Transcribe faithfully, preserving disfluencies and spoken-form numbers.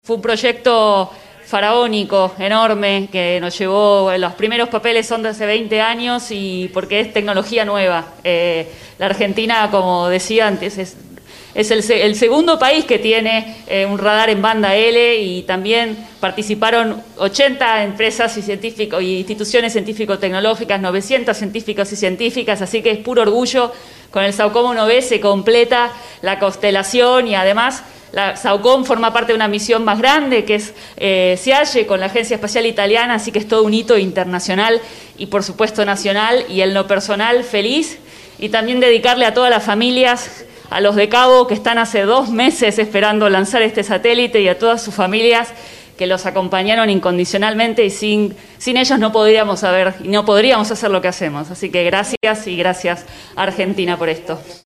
Fue un proyecto faraónico, enorme, que nos llevó, los primeros papeles son de hace veinte años y porque es tecnología nueva. Eh, la Argentina, como decía antes, es, es el, el segundo país que tiene eh, un radar en banda L y también participaron ochenta empresas y científicos y instituciones científico-tecnológicas, novecientos científicos y científicas, así que es puro orgullo. Con el SAOCOM uno B se completa la constelación y además la SAOCOM forma parte de una misión más grande que es eh, SIAGE con la Agencia Espacial Italiana, así que es todo un hito internacional y por supuesto nacional, y en lo personal feliz, y también dedicarle a todas las familias, a los de Cabo que están hace dos meses esperando lanzar este satélite y a todas sus familias que los acompañaron incondicionalmente y sin, sin ellos no podríamos haber, no podríamos hacer lo que hacemos. Así que gracias y gracias Argentina por esto.